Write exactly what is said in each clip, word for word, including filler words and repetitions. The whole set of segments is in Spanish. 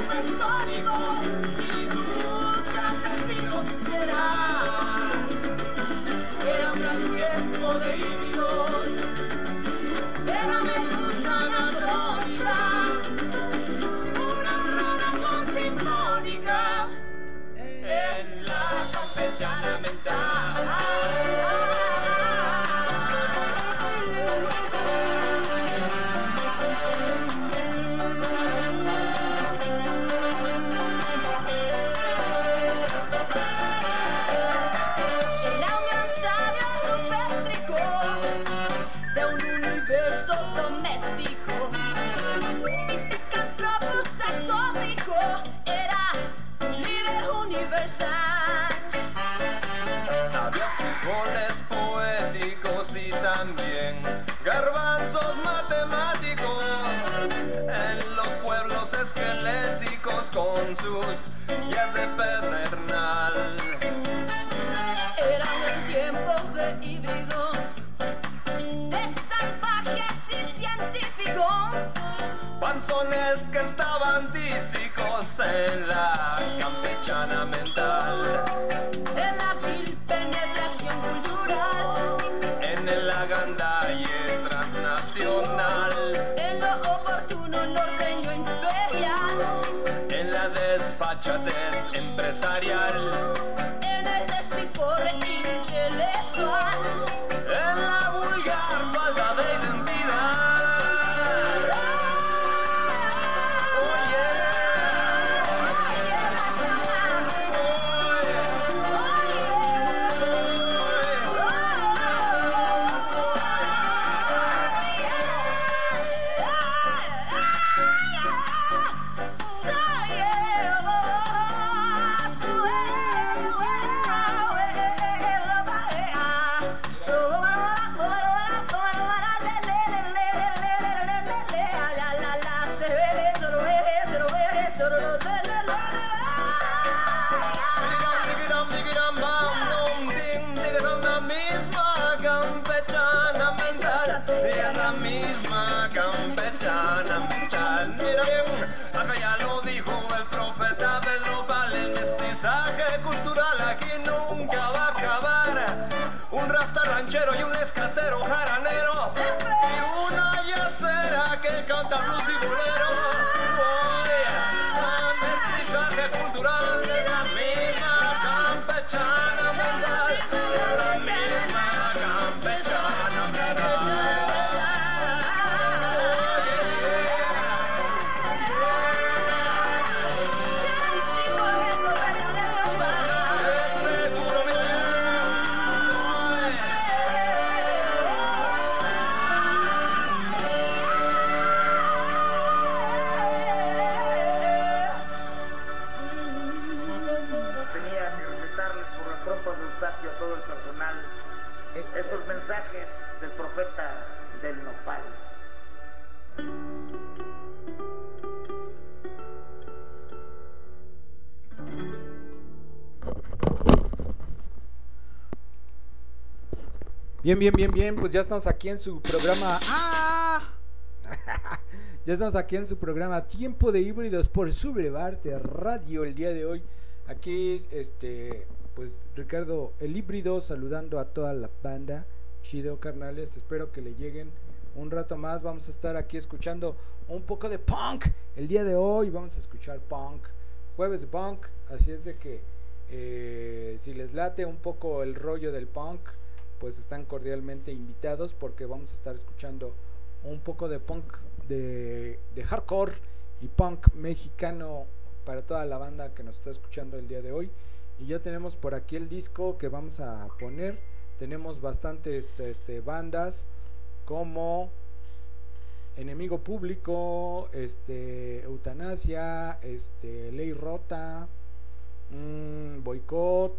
supersónico y sus campesinos eran, era un gran tiempo de híbridos, era medusa anatrónica, una rana con sinfónica en la campechana mental. Goles poéticos y también garbanzos matemáticos en los pueblos esqueléticos con sus guías de pedernal. Era un tiempo de híbridos, de salvajes y científicos, panzones que estaban tísicos en la campechana mental, en la vil penetración cultural, en el agandalle transnacional, en lo oportuno norteño imperial, en la desfachatez empresarial, en el despiporre intelectual, en la vulgar falta de identidad. Misma campechana mental. Mira bien, acá ya lo dijo el profeta del nopal, el mestizaje cultural aquí nunca va a acabar. Un rasta ranchero y un escatero jaranero y una yacera que canta blues y bolero. Oh, mestizaje cultural de la misma campechana mental, de la misma campechana mental. A todo el personal estos mensajes del profeta del nopal. Bien, bien, bien, bien, pues ya estamos aquí en su programa. ¡Ah! Ya estamos aquí en su programa Tiempo de Híbridos por Sublevarte Radio el día de hoy. Aquí, este, pues Ricardo el híbrido saludando a toda la banda. Chido, carnales, espero que le lleguen un rato más. Vamos a estar aquí escuchando un poco de punk el día de hoy. Vamos a escuchar punk, jueves de punk. Así es de que eh, si les late un poco el rollo del punk, pues están cordialmente invitados, porque vamos a estar escuchando un poco de punk, de, de hardcore y punk mexicano para toda la banda que nos está escuchando el día de hoy. Y ya tenemos por aquí el disco que vamos a poner. Tenemos bastantes este, bandas como Enemigo Público, este, Eutanasia, este, Ley Rota, mmm, Boicot.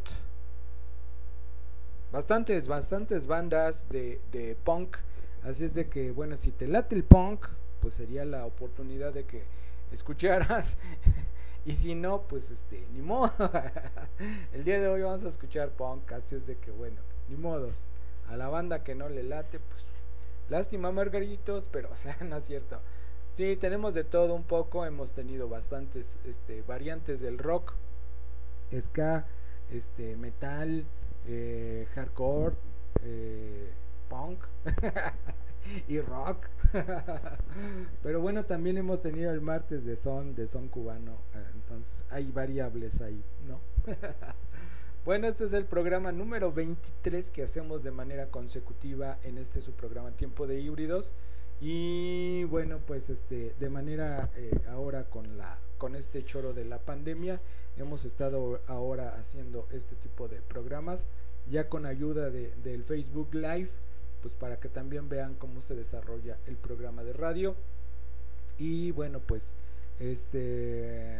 Bastantes, bastantes bandas de, de punk. Así es de que, bueno, si te late el punk, pues sería la oportunidad de que escucharas. Y si no, pues este, ni modo. El día de hoy vamos a escuchar punk. Así es de que, bueno, ni modos. A la banda que no le late, pues lástima, Margaritos, pero o sea, no es cierto. Sí, tenemos de todo un poco, hemos tenido bastantes este, variantes del rock, ska, este, metal, eh, hardcore, eh, punk y rock. Pero bueno, también hemos tenido el martes de son, de son cubano, eh, entonces hay variables ahí, ¿no? Bueno, este es el programa número veintitrés que hacemos de manera consecutiva en este su programa Tiempo de Híbridos. Y bueno, pues este de manera eh, ahora con la con este choro de la pandemia hemos estado ahora haciendo este tipo de programas ya con ayuda de, del Facebook Live, pues para que también vean cómo se desarrolla el programa de radio. Y bueno, pues este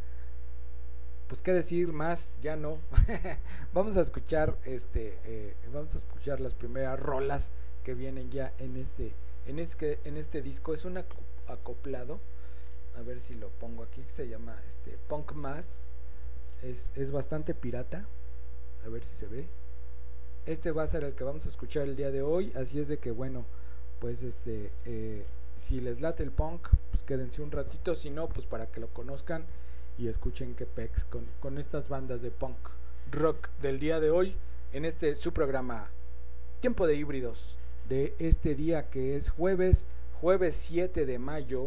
pues qué decir más, ya no. Vamos a escuchar este eh, vamos a escuchar las primeras rolas que vienen ya en este en este en este disco. Es un acoplado, a ver si lo pongo aquí, se llama este Punk Más. Es, es bastante pirata, a ver si se ve. Este va a ser el que vamos a escuchar el día de hoy, así es de que bueno, pues este eh, si les late el punk, pues quédense un ratito, si no, pues para que lo conozcan y escuchen que pex con, con estas bandas de punk rock del día de hoy en este su programa Tiempo de Híbridos de este día que es jueves, jueves siete de mayo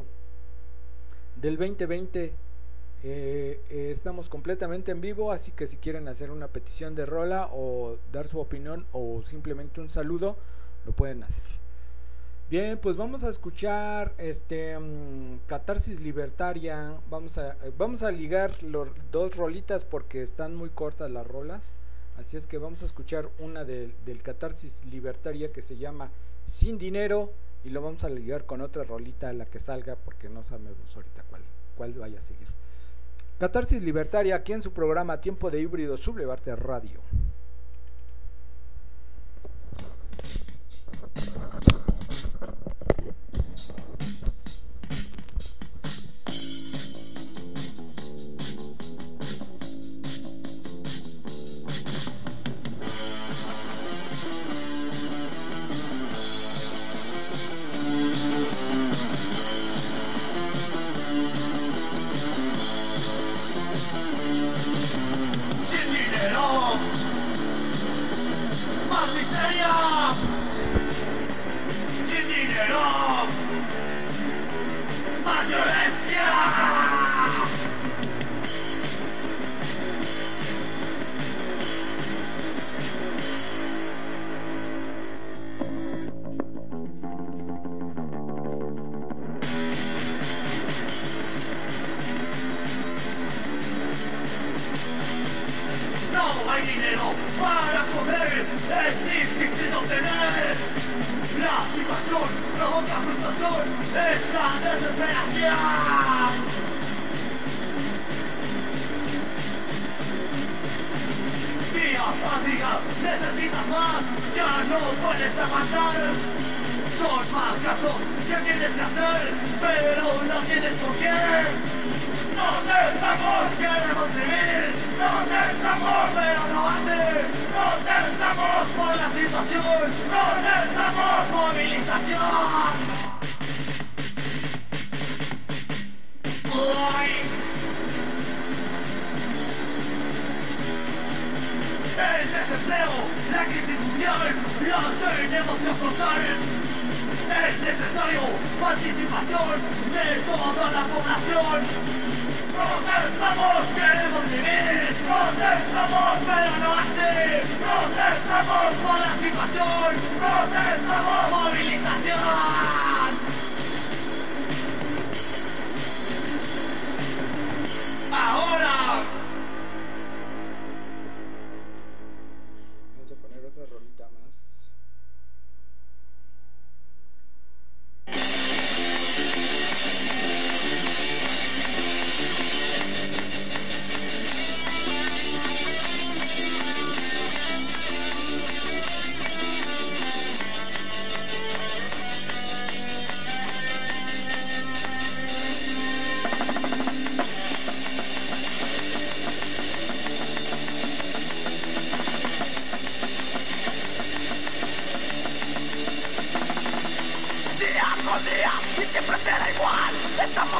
del veinte veinte. Eh, eh, estamos completamente en vivo, así que si quieren hacer una petición de rola o dar su opinión o simplemente un saludo, lo pueden hacer. Bien, pues vamos a escuchar este um, Catarsis Libertaria. Vamos a eh, vamos a ligar los dos rolitas porque están muy cortas las rolas. Así es que vamos a escuchar una de, del Catarsis Libertaria que se llama Sin Dinero y lo vamos a ligar con otra rolita a la que salga porque no sabemos ahorita cuál cuál vaya a seguir. Catarsis Libertaria aquí en su programa Tiempo de Híbrido Sublevarte Radio.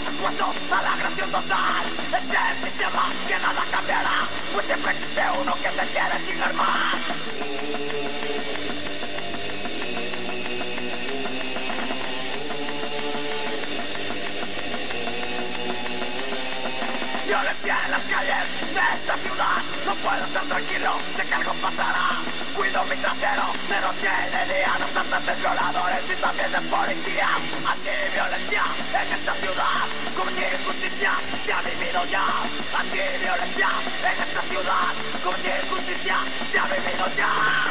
dispuesto a la agresión total. Este sistema que nada cambiará, pues siempre existe uno que se quiere chingar más. Violencia en las calles de esta ciudad. No puedo estar tranquilo, sé que algo pasará. Cuido mi trasero de noche y de día. No asaltantes, violadores y también de policía. Antiviolencia en esta ciudad. Cometer injusticia se ha vivido ya. Antiviolencia en esta ciudad. Cometer injusticia se ha vivido ya.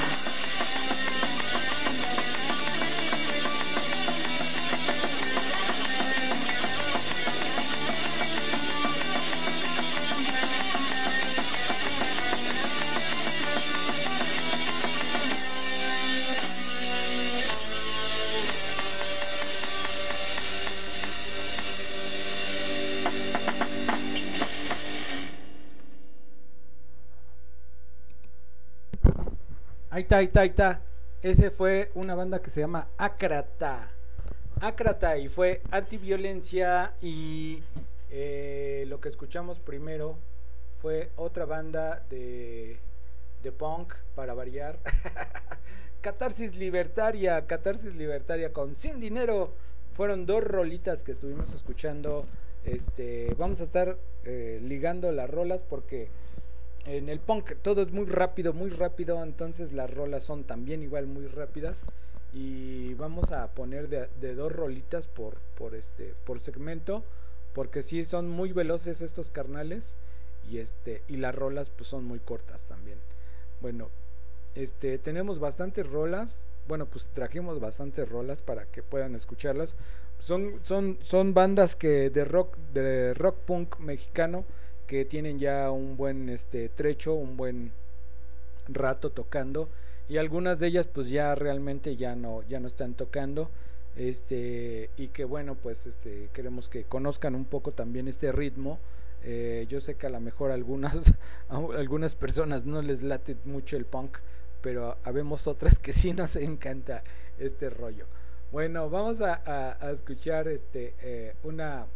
Ahí está, ahí está, ahí está. Ese fue una banda que se llama Acrata. Acrata y fue antiviolencia y eh, lo que escuchamos primero fue otra banda de, de punk para variar. Catarsis Libertaria, Catarsis Libertaria con Sin Dinero. Fueron dos rolitas que estuvimos escuchando. Este, vamos a estar eh, ligando las rolas porque en el punk todo es muy rápido, muy rápido, entonces las rolas son también igual muy rápidas y vamos a poner de, de dos rolitas por por este por segmento porque sí son muy veloces estos carnales y este y las rolas pues son muy cortas también. Bueno, este tenemos bastantes rolas, bueno, pues trajimos bastantes rolas para que puedan escucharlas. Son son son bandas que de rock de rock punk mexicano que tienen ya un buen este trecho, un buen rato tocando y algunas de ellas pues ya realmente ya no ya no están tocando, este y que bueno pues este queremos que conozcan un poco también este ritmo. Eh, yo sé que a lo mejor algunas a algunas personas no les late mucho el punk, pero habemos otras que sí nos encanta este rollo. Bueno, vamos a, a, a escuchar este eh, una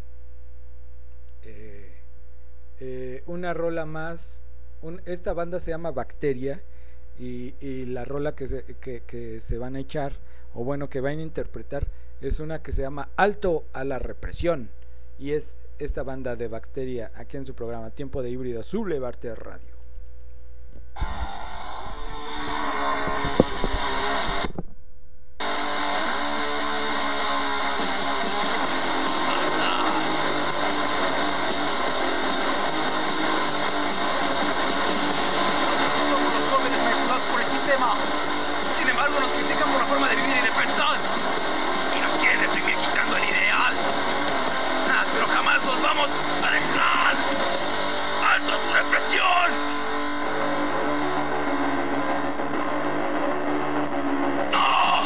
eh, Eh, una rola más. Un, esta banda se llama Bacteria y, y la rola que se, que, que se van a echar o bueno que van a interpretar es una que se llama Alto a la Represión y es esta banda de Bacteria aquí en su programa Tiempo de Híbrido Sublevarte Radio. Sin embargo, nos critican por la forma de vivir y de pensar y nos quieren reprimir quitando el ideal. Ah, pero jamás nos vamos a dejar. ¡Alto a su represión! ¡No!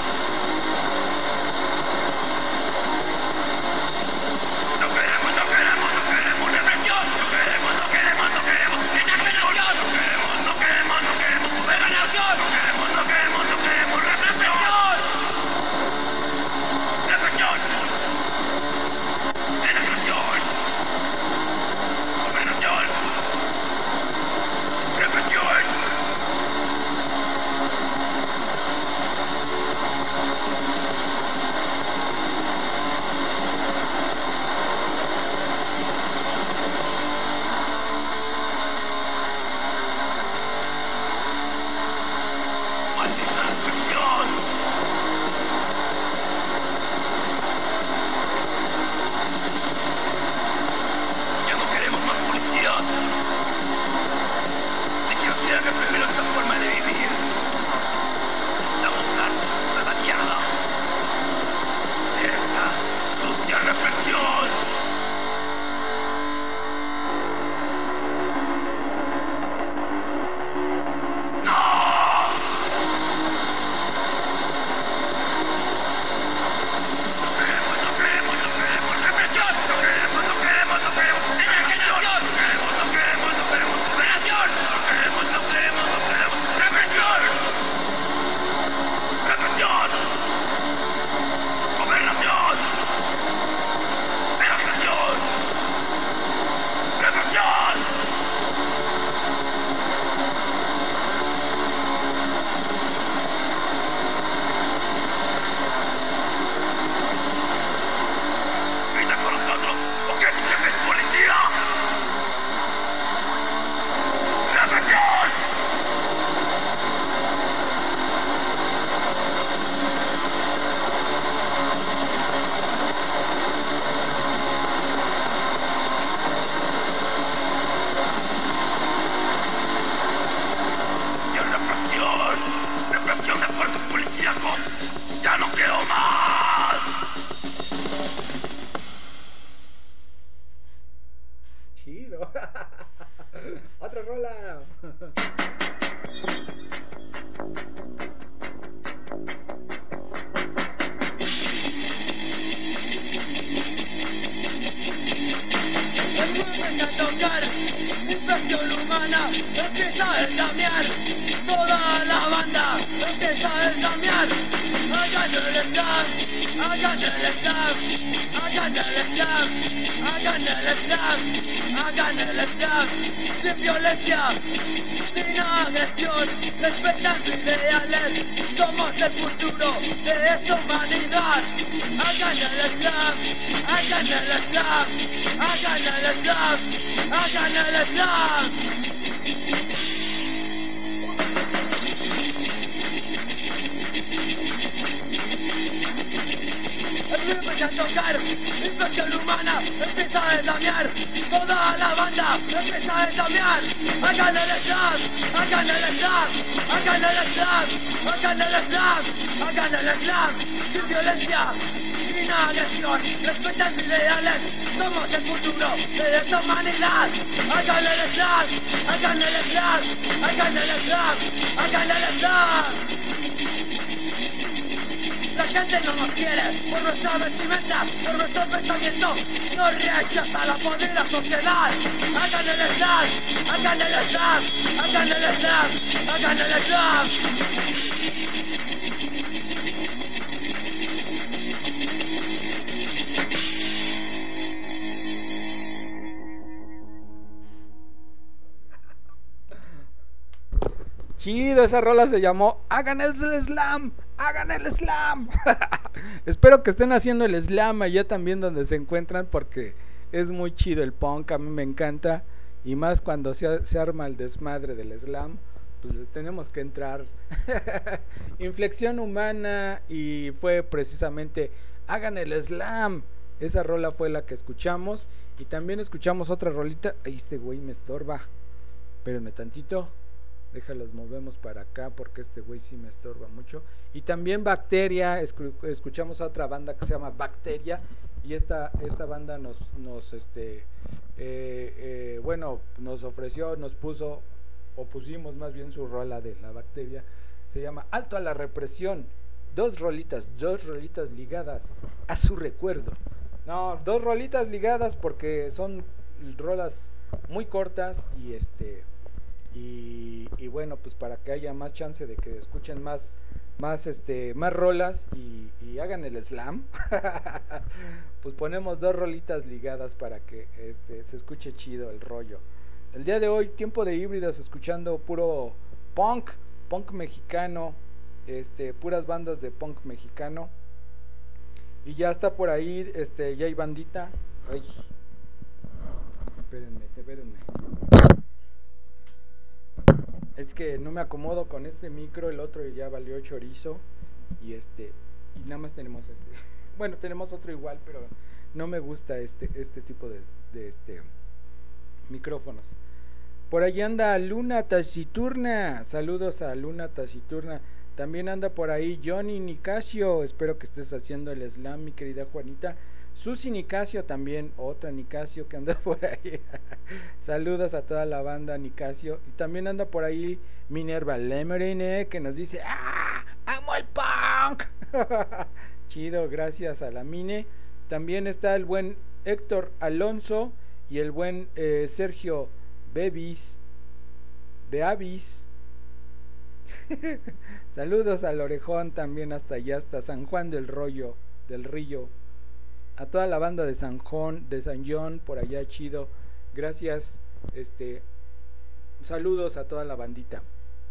No queremos, no queremos, no queremos represión. No queremos, no queremos, no queremos enajenación. No queremos, no queremos, no queremos subordinación. No queremos, no queremos, no queremos represión. Represión. Enajenación. chido. Otra rola. Empieza a tocar, infección humana, empieza a ensamear, toda la banda empieza a ensamear. Hagan el slam, hagan el slam, hagan el slam, hagan el slam, hagan el slam, sin violencia, sin agresión, respetando ideales, somos el futuro de esta humanidad. Hagan el slam, hagan el slam, hagan el slam, hagan el slam. Empieza a tocar, infección humana, empieza a ensamear, toda la banda empieza a ensamear. Hagan el slam, hagan el slam, hagan el slam, hagan el slam, hagan el slam, sin violencia, sin agresión, respetando ideales, somos el futuro de esta humanidad. Hagan el slam, hagan el slam, hagan el slam, hagan el slam. La gente no nos quiere por nuestra vestimenta, por nuestro pensamiento, nos rechaza la podrida sociedad. Hagan el slam, hagan el slam, hagan el slam, hagan el slam. Chido, esa rola se llamó Hagan el Slam, hagan el Slam. Espero que estén haciendo el Slam allá también donde se encuentran, porque es muy chido el punk, a mí me encanta. Y más cuando se, se arma el desmadre del Slam, pues le tenemos que entrar. Inflexión humana, y fue precisamente Hagan el Slam. Esa rola fue la que escuchamos. Y también escuchamos otra rolita. Ay, este güey me estorba. Espérenme tantito. Déjalos, movemos para acá porque este güey sí me estorba mucho. Y también Bacteria, escuchamos a otra banda que se llama Bacteria. Y esta, esta banda nos, nos este, eh, eh, bueno, nos ofreció, nos puso, o pusimos más bien su rola de la Bacteria. Se llama Alto a la Represión. Dos rolitas, dos rolitas ligadas a su recuerdo. No, dos rolitas ligadas porque son rolas muy cortas y este... Y, y bueno, pues para que haya más chance de que escuchen más más este más rolas y, y hagan el slam, pues ponemos dos rolitas ligadas para que este se escuche chido el rollo. El día de hoy, tiempo de híbridos, escuchando puro punk, punk mexicano, este puras bandas de punk mexicano. Y ya está por ahí, este ya hay bandita. Ay. Espérenme, espérenme. Es que no me acomodo con este micro, el otro ya valió chorizo. Y este, y nada más tenemos este. Bueno, tenemos otro igual, pero no me gusta este, este tipo de, de este micrófonos. Por allí anda Luna Taciturna. Saludos a Luna Taciturna. También anda por ahí Johnny Nicasio. Espero que estés haciendo el slam, mi querida Juanita. Susi Nicasio también, otra Nicasio que anda por ahí. Saludos a toda la banda Nicasio. Y también anda por ahí Minerva Lemerine, que nos dice ¡ah! ¡Amo el punk! Chido, gracias a la Mine. También está el buen Héctor Alonso y el buen eh, Sergio Bebis Beavis. Saludos al Orejón también hasta allá, hasta San Juan del Rollo, del Río. A toda la banda de San Juan, de San John, por allá, chido. Gracias, este, saludos a toda la bandita.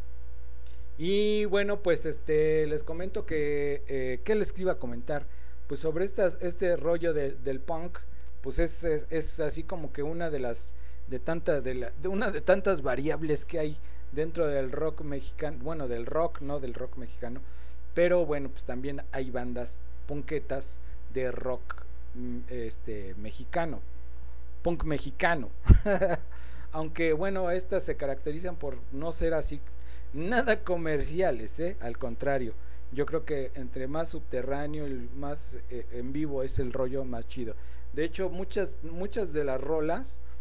Y bueno, pues este, les comento que, eh, ¿qué les iba a comentar? Pues sobre estas, este rollo de, del punk, pues es, es, es así como que una de las, de tantas, de, la, de una de tantas variables que hay dentro del rock mexicano, bueno, del rock, no del rock mexicano, pero bueno, pues también hay bandas punketas de rock este mexicano, punk mexicano. Aunque bueno, estas se caracterizan por no ser así nada comerciales, ¿eh? Al contrario, yo creo que entre más subterráneo y más eh, en vivo es el rollo más chido. De hecho, muchas muchas de las rolas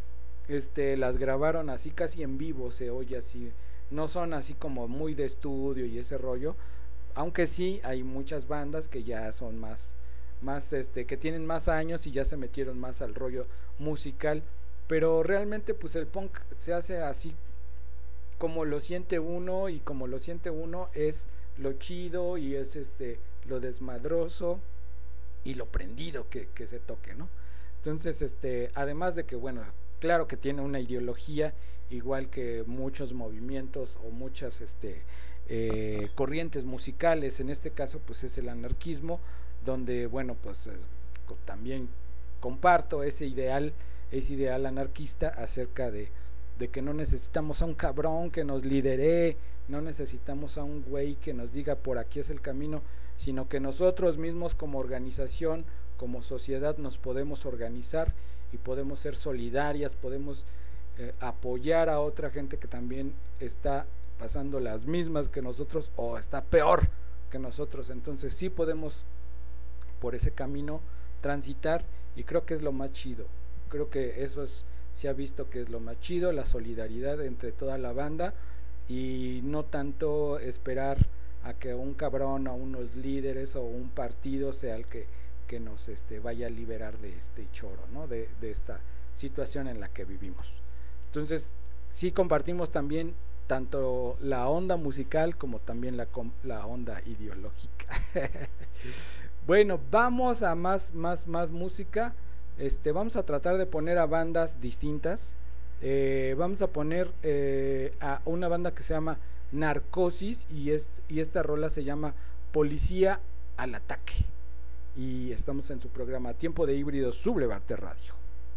este, las grabaron así casi en vivo, se oye así, no son así como muy de estudio y ese rollo, aunque sí hay muchas bandas que ya son más, más este, que tienen más años y ya se metieron más al rollo musical, pero realmente pues el punk se hace así como lo siente uno, y como lo siente uno es lo chido y es este lo desmadroso y lo prendido que, que se toque, ¿no? Entonces, este, además de que, bueno, claro que tiene una ideología, igual que muchos movimientos o muchas este, eh, corrientes musicales, en este caso pues es el anarquismo, donde, bueno, pues eh, también comparto ese ideal, ese ideal anarquista acerca de, de que no necesitamos a un cabrón que nos lidere, no necesitamos a un güey que nos diga por aquí es el camino, sino que nosotros mismos como organización, como sociedad nos podemos organizar y podemos ser solidarias, podemos eh, apoyar a otra gente que también está pasando las mismas que nosotros o está peor que nosotros. Entonces sí podemos por ese camino transitar, y creo que es lo más chido, creo que eso es, se ha visto que es lo más chido, la solidaridad entre toda la banda, y no tanto esperar a que un cabrón o unos líderes o un partido sea el que, que nos este, vaya a liberar de este choro, ¿no? de, de esta situación en la que vivimos. Entonces sí compartimos también tanto la onda musical como también la, la onda ideológica. Bueno, vamos a más, más, más música. Este, vamos a tratar de poner a bandas distintas. Eh, vamos a poner eh, a una banda que se llama Narcosis, y, es, y esta rola se llama Policía al Ataque, y estamos en su programa Tiempo de Híbridos Sublevarte Radio.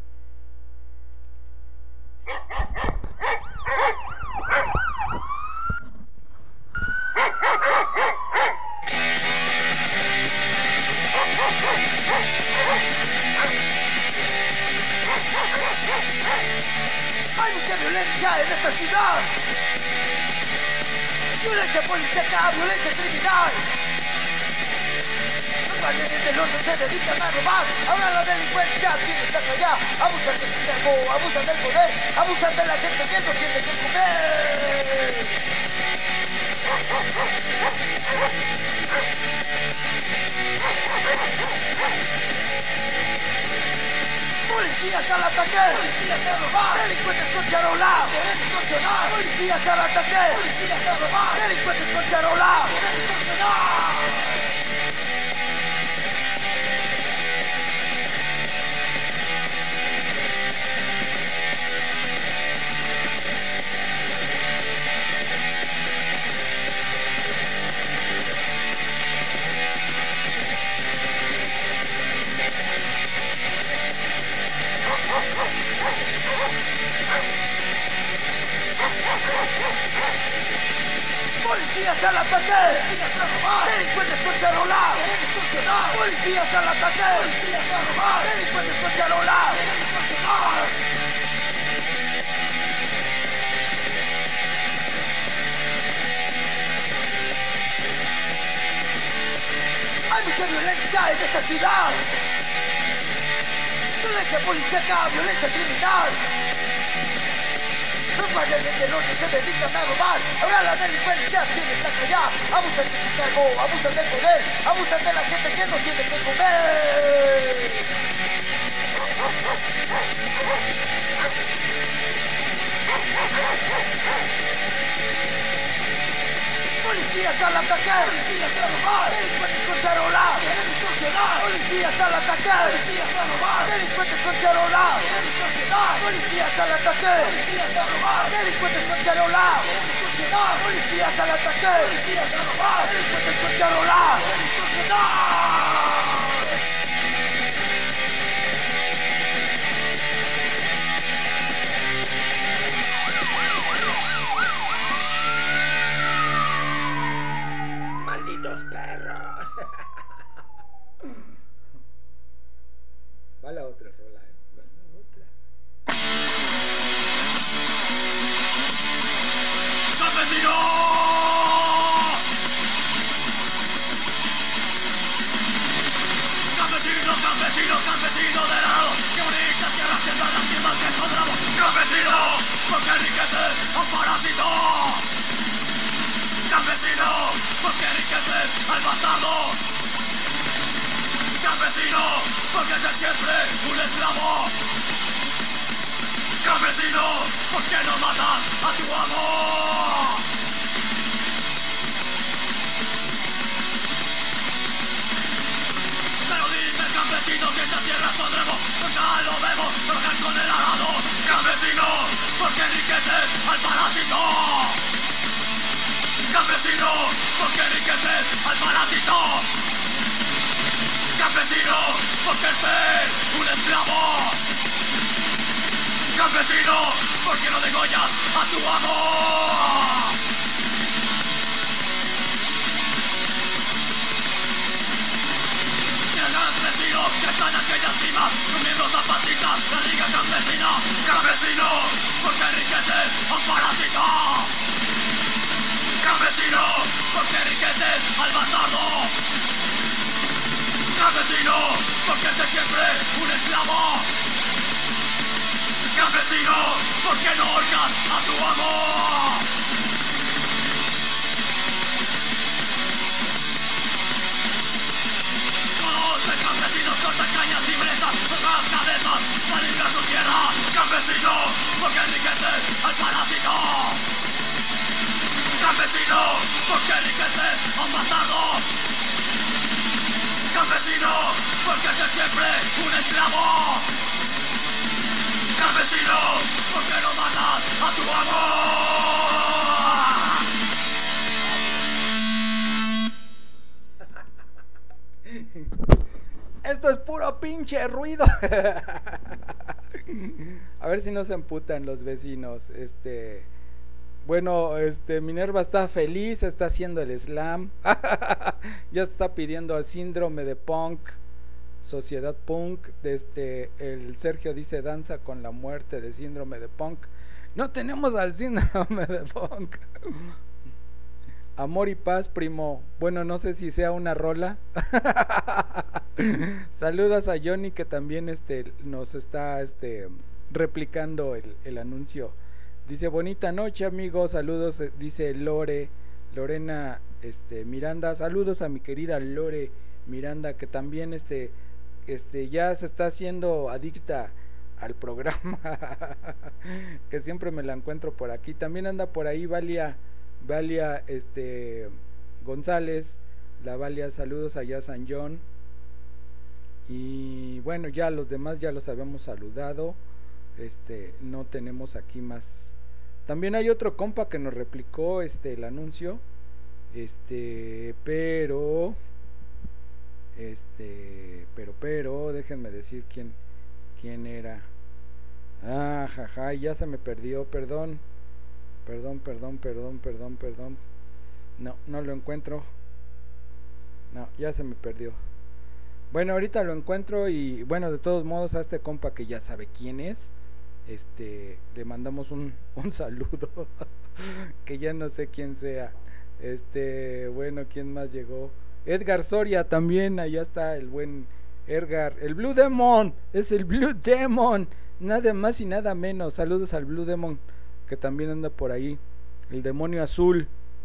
Hay mucha violencia en esta ciudad. Violencia policíaca, violencia criminal. Los guardianes del orden se dedican a robar. Ahora la delincuencia tiene que allá. Abusan del sistema, abusan del poder, abusan de la gente que no tiene que comer. Policías al ataque, policías a robar, delincuentes con charola, queremos extorsionar. Policías al ataque, policías a robar, delincuentes con charola, queremos extorsionar. Policías al ataque, policías a robar, delincuentes con charola, queremos extorsionar. Policías al ataque, policías a robar, delincuentes con charola, queremos extorsionar. Hay mucha violencia en esta ciudad. Violencia policíaca, violencia criminal. Los guardianes del orden se dedican a robar. Ahora la delincuencia tiene que callar. Abusan de su cargo, abusan del poder, abusan de la gente que no tiene que comer. Policías al ataque, policías a robar, delincuentes con charola, queremos extorsionar. Policías al ataque, policías a robar, delincuentes con charola, queremos extorsionar. Policías al ataque, policías a robar, delincuentes con charola, queremos extorsionar. Policías al ataque, policías a robar, delincuentes con charola, queremos extorsionar. ¡Malditos perros! Va la otra rola, ¿eh? Va la otra. ¡Cafetino! porque eres siempre un esclavo. Campesino, ¿por qué no matas a tu amo? Pero dice el campesino que esta tierra podremos, nunca lo vemos, trabajar con el arado. Campesino, porque enriqueces al parásito. Campesino, porque enriqueces al parásito. Campesino, porque eres un esclavo. Campesino, porque no degollas a tu amo. Campesinos que están en aquellas cimas, comiendo zapatistas, la liga campesina. Campesino, porque enriqueces a un parásito. Campesino, porque enriqueces al bastardo. Campesino, porque eres siempre un esclavo. Campesino, porque no oigas a tu amo. Los campesinos cortan cañas y brezas, cortan cabezas para limpiar su tierra. Campesino, porque enriqueces al parásito. Campesino, porque enriqueces a un bastardo. Campesino, porque eres siempre un esclavo. Campesino, porque no matas a tu amo. Esto es puro pinche ruido. A ver si no se emputan los vecinos. Este, bueno, este Minerva está feliz, está haciendo el slam. Ya está pidiendo al síndrome de punk, sociedad punk. Este, el Sergio dice danza con la muerte de síndrome de punk. No tenemos al síndrome de punk. Amor y paz, primo. Bueno, no sé si sea una rola. Saludas a Johnny que también este nos está este replicando el, el anuncio. Dice bonita noche, amigos. Saludos, dice Lore, Lorena este Miranda. Saludos a mi querida Lore Miranda que también este este ya se está haciendo adicta al programa. Que siempre me la encuentro por aquí. También anda por ahí Valia Valia este González, la Valia, saludos allá a San John. Y bueno, ya los demás ya los habíamos saludado. Este, no tenemos aquí más. También hay otro compa que nos replicó este el anuncio. Este, pero este, pero pero déjenme decir quién quién era. Ah, jaja, ya se me perdió, perdón. Perdón, perdón, perdón, perdón, perdón. No, no lo encuentro. No, ya se me perdió. Bueno, ahorita lo encuentro y bueno, de todos modos a este compa que ya sabe quién es, este, le mandamos un, un saludo. Que ya no sé quién sea. Este, bueno, ¿quién más llegó? Edgar Soria también, allá está el buen Edgar. El Blue Demon, es el Blue Demon. Nada más y nada menos. Saludos al Blue Demon que también anda por ahí, el demonio azul.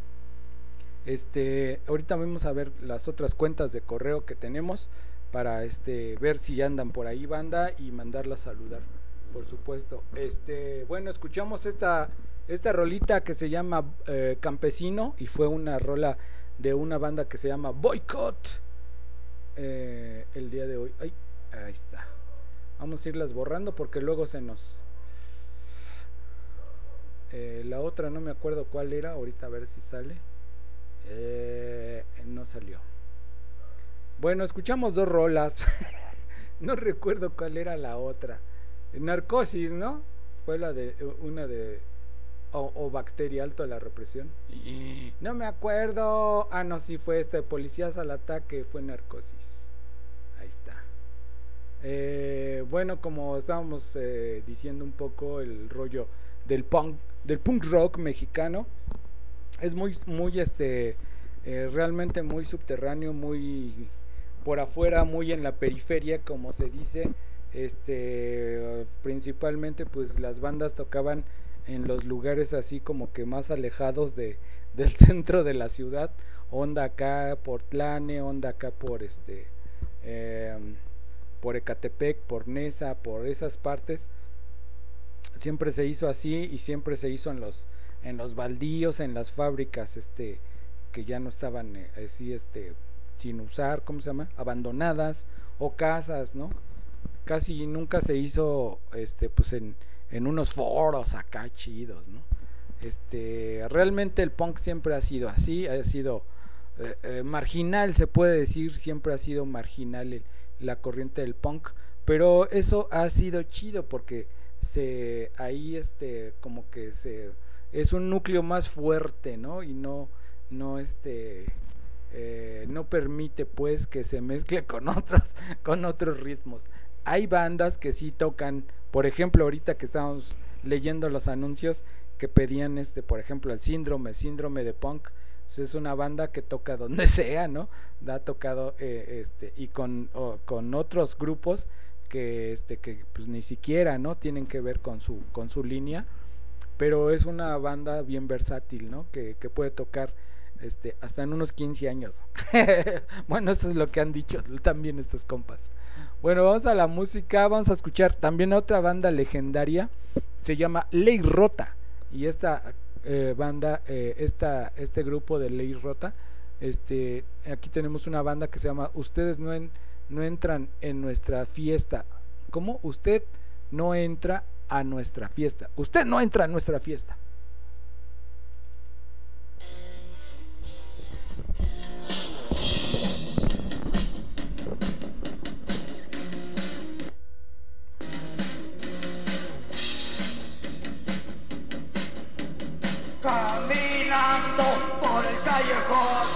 Este, ahorita vamos a ver las otras cuentas de correo que tenemos para este ver si andan por ahí banda y mandarla a saludar, por supuesto. Este, bueno, escuchamos esta esta rolita que se llama eh, Campesino y fue una rola de una banda que se llama Boycott. Eh, el día de hoy, ay, ahí está. Vamos a irlas borrando porque luego se nos Eh, la otra no me acuerdo cuál era, ahorita a ver si sale. Eh, no salió. Bueno, escuchamos dos rolas. No recuerdo cuál era la otra. Narcosis, ¿no? Fue la de una de o, o Bacteria, alto a la represión. No me acuerdo. Ah, no, sí fue esta de Policías al ataque, fue Narcosis. Ahí está. Eh, bueno, como estábamos eh, diciendo un poco el rollo del punk, del punk rock mexicano, es muy muy este eh, realmente muy subterráneo, muy por afuera, muy en la periferia, como se dice. Este, principalmente pues las bandas tocaban en los lugares así como que más alejados de del centro de la ciudad, onda acá por Tlane, onda acá por este eh, por Ecatepec, por Nesa, por esas partes. Siempre se hizo así y siempre se hizo en los en los baldíos, en las fábricas este que ya no estaban eh, así este sin usar, ¿cómo se llama? Abandonadas, o casas, ¿no? Casi nunca se hizo este pues en en unos foros acá chidos, ¿no? Este, realmente el punk siempre ha sido así, ha sido eh, eh, marginal, se puede decir, siempre ha sido marginal el, la corriente del punk, pero eso ha sido chido porque se ahí este como que se es un núcleo más fuerte, ¿no? Y no no este eh, no permite pues que se mezcle con otros con otros ritmos. Hay bandas que sí tocan, por ejemplo, ahorita que estamos leyendo los anuncios que pedían este, por ejemplo, el síndrome, síndrome de punk, pues es una banda que toca donde sea, ¿no? Ha tocado eh, este y con oh, con otros grupos que este que pues ni siquiera, ¿no? Tienen que ver con su con su línea, pero es una banda bien versátil, ¿no? Que, que puede tocar este hasta en unos quince años. Bueno, eso es lo que han dicho también estos compas. Bueno, vamos a la música, vamos a escuchar también a otra banda legendaria, se llama Ley Rota, y esta eh, banda, eh, esta, este grupo de Ley Rota, este, aquí tenemos una banda que se llama Ustedes no, en, no entran en nuestra fiesta. ¿Cómo? Usted no entra a nuestra fiesta. Usted no entra a nuestra fiesta. Caminando por el callejón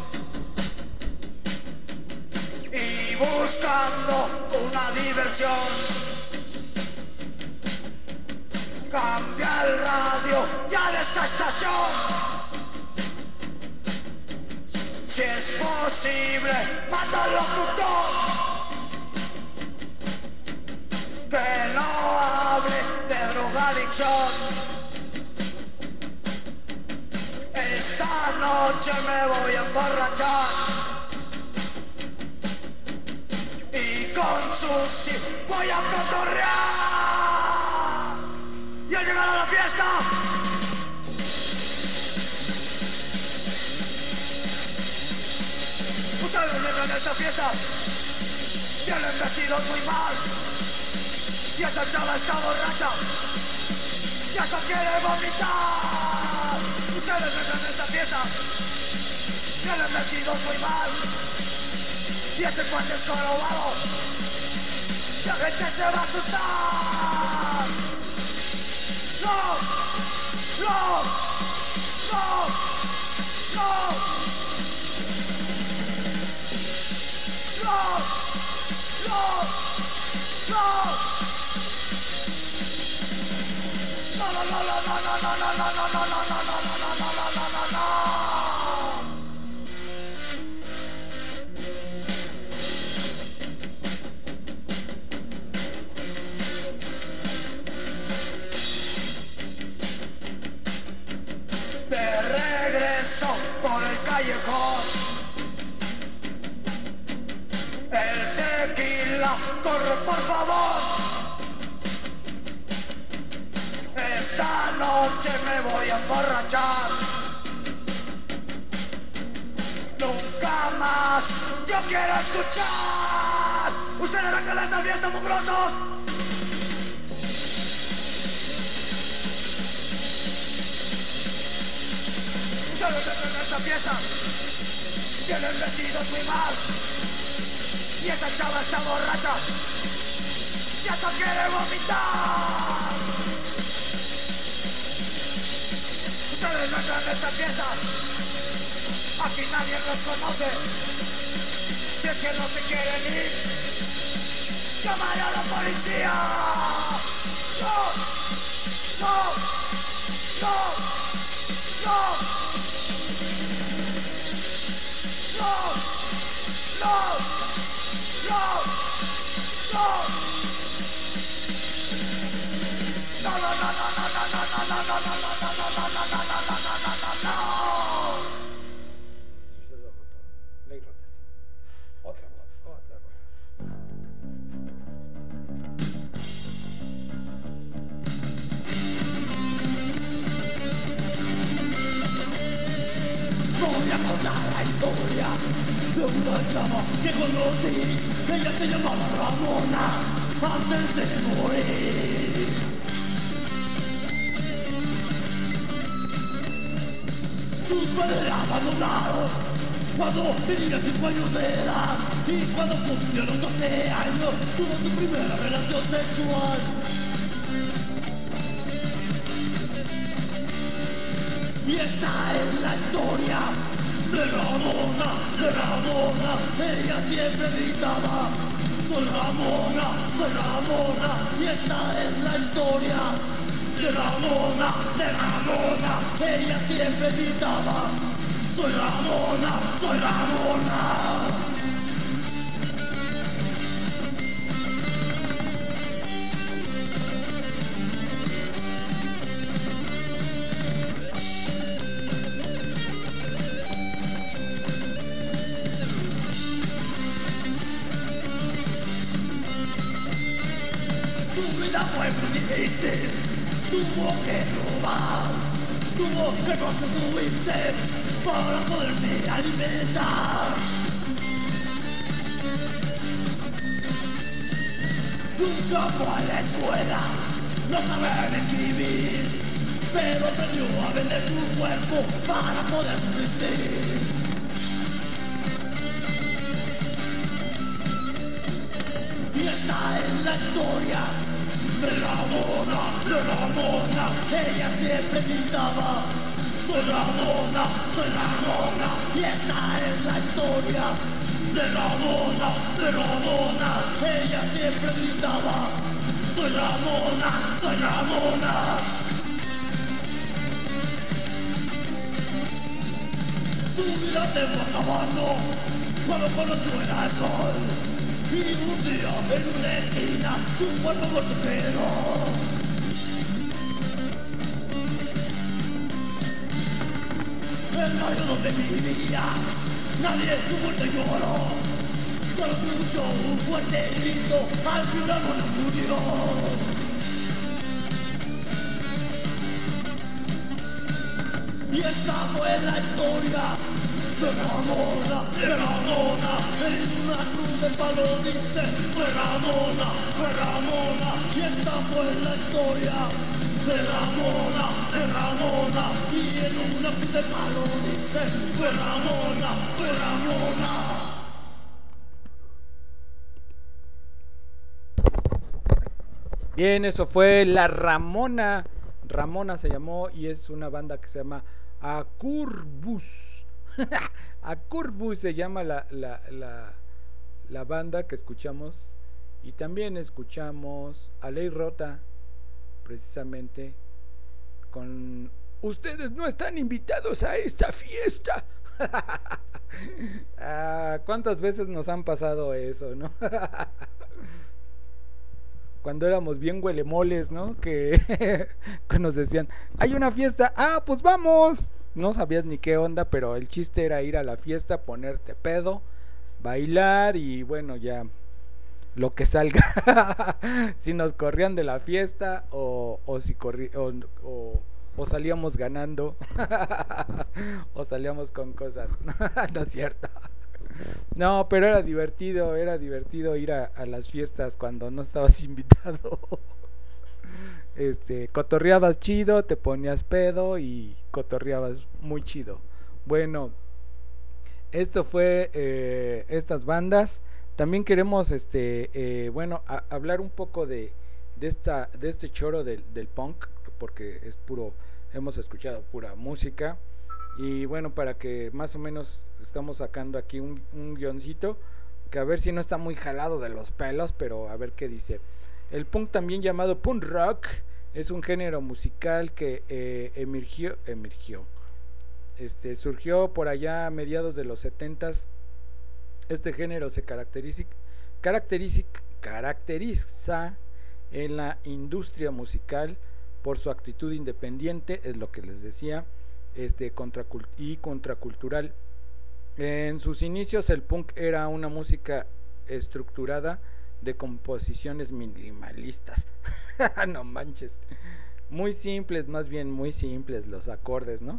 y buscando una diversión, cambia el radio ya de esta estación. Si es posible, mata al locutor, que no hable de drogadicción. Esta noche me voy a emborrachar y con Susi voy a cotorrear. Y al llegar a la fiesta, ustedes entran en esta fiesta, vienen vestidos muy mal y esta chava está borracha y hasta quiere vomitar. Ustedes entran en esta fiesta, vienen vestidos muy mal y este cuate es jorobado, la gente se va a asustar. No, no, no, no, no, no, no. No, no, no, no, no, no, no, no, no, no, no, no, no, no, no, no, no, no, no. De regreso por el callejón, el tequila corre por favor. Esta noche me voy a emborrachar, nunca más yo quiero escuchar. Ustedes arrancan esta fiesta, mugrosos. Ustedes arrancan esta fiesta, tienen vestidos muy mal y esta chava está borracha y hasta quiere vomitar. Ustedes no entran en esta fiesta, aquí nadie los conoce. Si es que no se quieren ir, llamaré a la policía. No, no, no, no, no, no, no, no. No, no, no, no, no, no, no, no, no, no, no, no, no, no, no, no, no, no, no. Ley Rota, sí. Otra, otra, otra. historia de una chava que conocí. Ella se llamaba Ramona antes de morir. Sus padres la abandonaron cuando tenía cinco años de edad, y cuando cumplió los doce años tuvo su primera relación sexual. Y esta es la historia de Ramona, de Ramona. Ella siempre gritaba: soy Ramona, soy Ramona. Y esta es la historia de Ramona, de Ramona. Ella siempre gritaba: soy Ramona, soy Ramona. Su vida fue muy difícil, tuvo que robar, tuvo que prostituirse para poderse alimentar. Nunca fue a la escuela, no sabía escribir, pero aprendió a vender su cuerpo para poder subsistir. Y esta es la historia de Ramona, de Ramona. Ella siempre gritaba: soy Ramona, soy Ramona. Y esta es la historia de Ramona, de Ramona. Ella siempre gritaba: soy Ramona, soy Ramona. Su vida se fue acabando cuando conoció el alcohol. Y un día en una esquina su cuerpo muerto quedó. El barrio donde vivía nadie su muerte lloró. Solo escuchó un fuerte grito, al final no murió. Y esta fue la historia de Ramona, de Ramona. En una cruz de palo dice: fue Ramona, fue Ramona. Y esta fue la historia de Ramona, de Ramona. Y en una cruz de palo dice: fue Ramona, fue Ramona. Bien, eso fue La Ramona. Ramona se llamó y es una banda que se llama Akurbus. Akurbus se llama la, la, la, la banda que escuchamos. Y también escuchamos a Ley Rota, precisamente con ustedes no están invitados a esta fiesta. Ah, ¿cuántas veces nos han pasado eso, no? Cuando éramos bien huelemoles, ¿no? Que, que nos decían, hay una fiesta, ah, pues vamos. No sabías ni qué onda, pero el chiste era ir a la fiesta, ponerte pedo, bailar y bueno, ya lo que salga. Si nos corrían de la fiesta o, o si corri o, o, o salíamos ganando o salíamos con cosas. No es cierto. No, pero era divertido, era divertido ir a, a las fiestas cuando no estabas invitado. Este, cotorreabas chido, te ponías pedo y cotorreabas muy chido. Bueno, esto fue eh, estas bandas. También queremos, este, eh, bueno, a, hablar un poco de, de esta, de este choro del, del punk, porque es puro, hemos escuchado pura música. Y bueno, para que más o menos estamos sacando aquí un, un guioncito que a ver si no está muy jalado de los pelos, pero a ver qué dice. El punk, también llamado punk rock, es un género musical que eh, emergió, emergió, este, surgió por allá a mediados de los setentas. Este género se caracteriza, caracteriza, caracteriza en la industria musical por su actitud independiente, es lo que les decía. Este, contracult y contracultural. En sus inicios el punk era una música estructurada de composiciones minimalistas. No manches, muy simples, más bien muy simples los acordes, ¿no?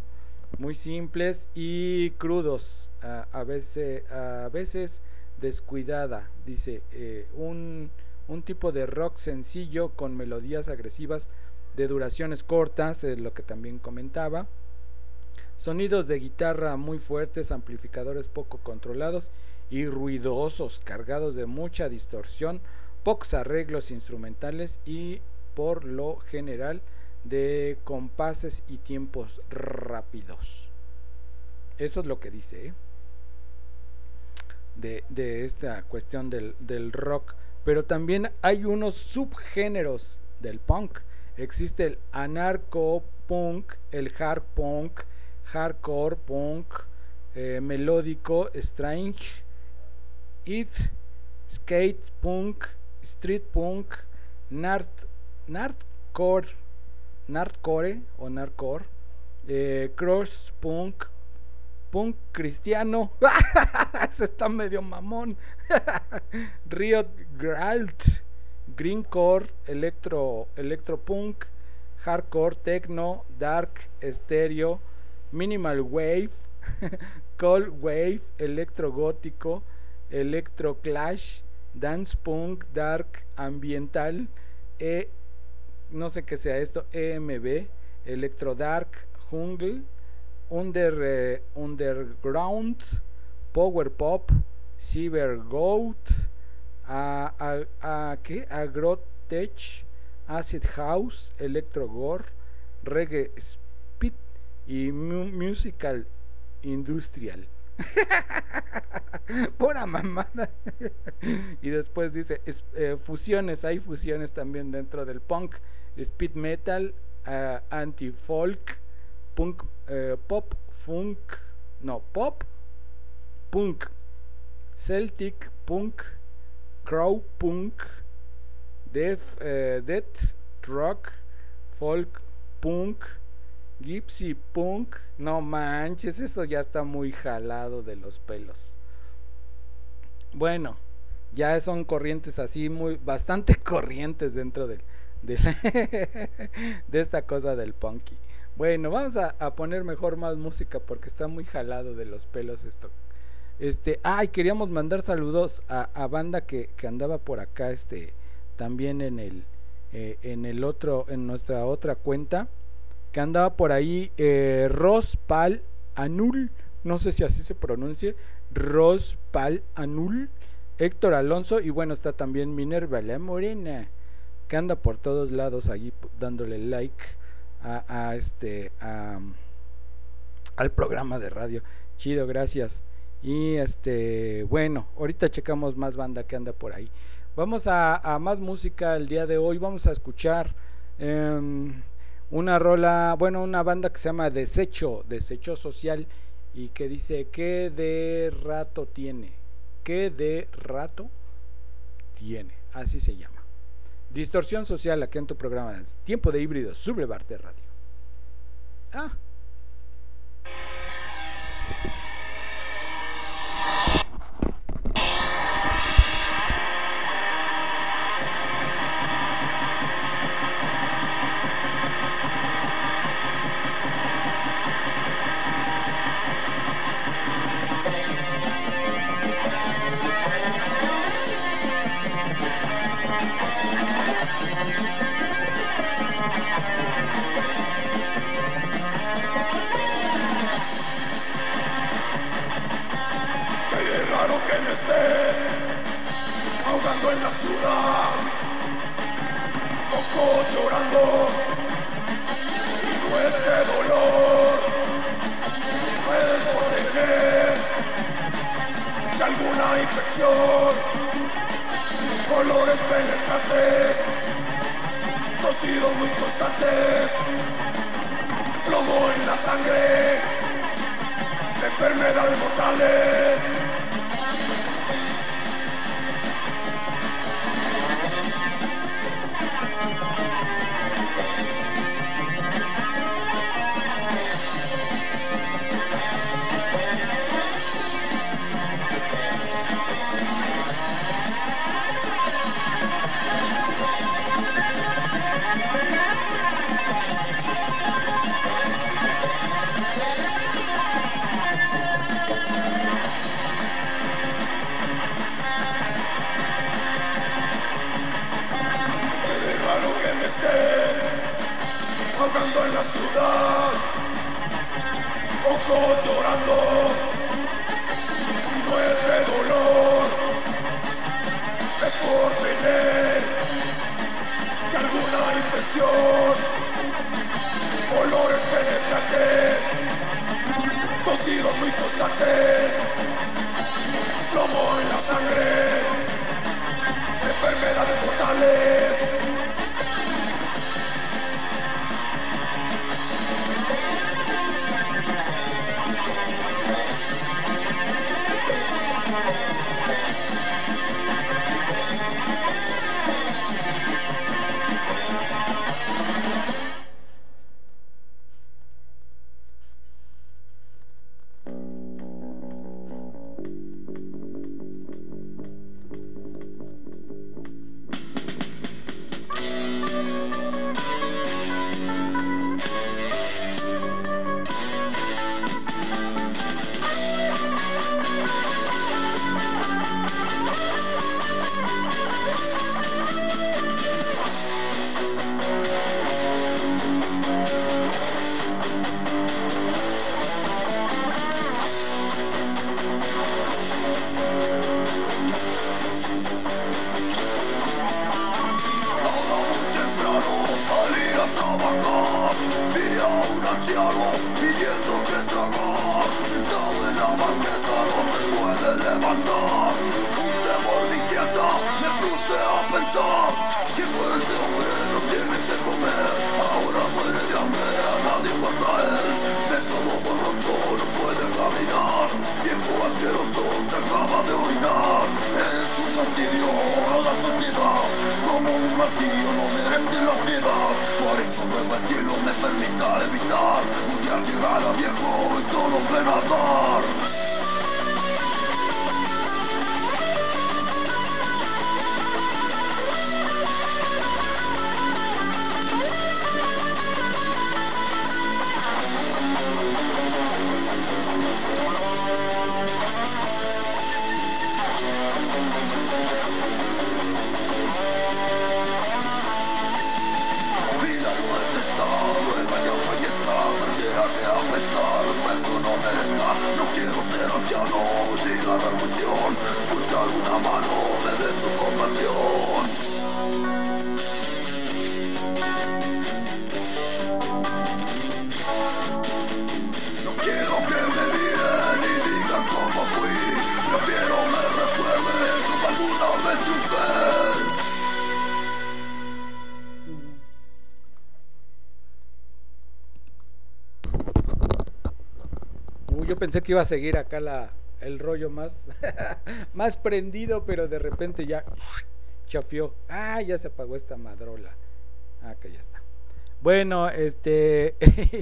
muy simples y crudos, a, a veces, a veces descuidada, dice, eh, un, un tipo de rock sencillo con melodías agresivas de duraciones cortas, es lo que también comentaba, sonidos de guitarra muy fuertes, amplificadores poco controlados y ruidosos, cargados de mucha distorsión, pocos arreglos instrumentales y por lo general de compases y tiempos rápidos. Eso es lo que dice, ¿eh? de, de esta cuestión del, del rock. Pero también hay unos subgéneros del punk. Existe el anarco-punk, el hard punk, hardcore punk, eh, melódico, strange, it, skate punk, street punk, nerd, nerdcore, nerdcore o nerdcore, eh, cross punk, punk cristiano, eso está medio mamón, Riot Gralt, greencore, electro, electropunk, hardcore, techno, dark, stereo, minimal wave, cold wave, electro gótico, electro clash, dance punk, dark, ambiental, e, no sé qué sea esto, E M B, electro dark, jungle, under, eh, underground, power pop, cyber goat, a, a, a ¿qué? Agrotech, acid house, electro gore, reggae speed y mu musical industrial. Pura mamada. Y después dice es, eh, fusiones, hay fusiones también dentro del punk, speed metal, uh, anti folk, punk, uh, pop funk, no, pop punk, celtic punk, crow punk, death, uh, death rock, folk punk, gypsy punk. No manches, eso ya está muy jalado de los pelos. Bueno, ya son corrientes así muy bastante corrientes dentro del, del de esta cosa del punky. Bueno, vamos a, a poner mejor más música porque está muy jalado de los pelos esto. Este, ay, ah, queríamos mandar saludos a, a banda que, que andaba por acá, este, también en el, eh, en el otro, en nuestra otra cuenta, que andaba por ahí, eh, Rospal Anul, no sé si así se pronuncie, Rospal Anul, Héctor Alonso, y bueno, está también Minerva la Morena, que anda por todos lados allí dándole like a, a este, a, al programa de radio. Chido, gracias. Y este, bueno, ahorita checamos más banda que anda por ahí. Vamos a, a más música el día de hoy. Vamos a escuchar eh, una rola, bueno, una banda que se llama Desecho, Desecho Social, y que dice, ¿qué de rato tiene? ¿Qué de rato tiene? Así se llama. Distorsión Social, aquí en tu programa Tiempo de Híbridos, Sublevarte Radio. Ah. Ahogando en la ciudad, ojos llorando, y no ese dolor puedes proteger de alguna infección, colores penetrantes, tosidos muy constantes, plomo en la sangre, enfermedades mortales. estén hablando en la ciudad, ojos llorando, no es de dolor, es por tener que alguna infección, olores penetrantes, tosidos muy constantes, plomo en la sangre, enfermedades mortales. Pensé que iba a seguir acá la, el rollo más, más prendido, pero de repente ya chafió. Ah, ya se apagó esta madrola. Ah, que ya está. Bueno, este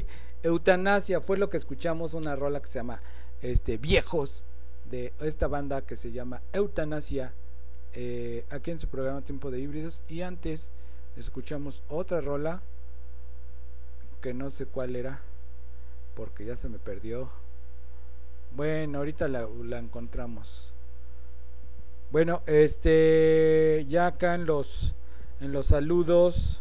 Eutanasia fue lo que escuchamos, una rola que se llama este Viejos, de esta banda que se llama Eutanasia, eh, aquí en su programa Tiempo de Híbridos. Y antes escuchamos otra rola que no sé cuál era porque ya se me perdió. Bueno, ahorita la, la encontramos. Bueno, este ya acá en los en los saludos,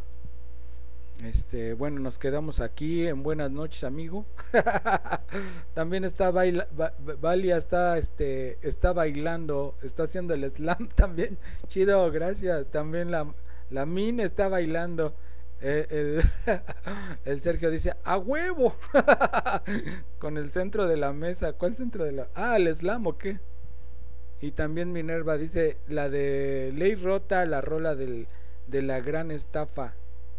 este, bueno, nos quedamos aquí en buenas noches, amigo. También está baila, ba, Valia está este está bailando, está haciendo el slam también. Chido, gracias. También la la Min está bailando. Eh, el, el Sergio dice a huevo con el centro de la mesa. ¿Cuál centro de la? Ah, el slam o qué. Y también Minerva dice la de Ley Rota, la rola del, de la gran estafa.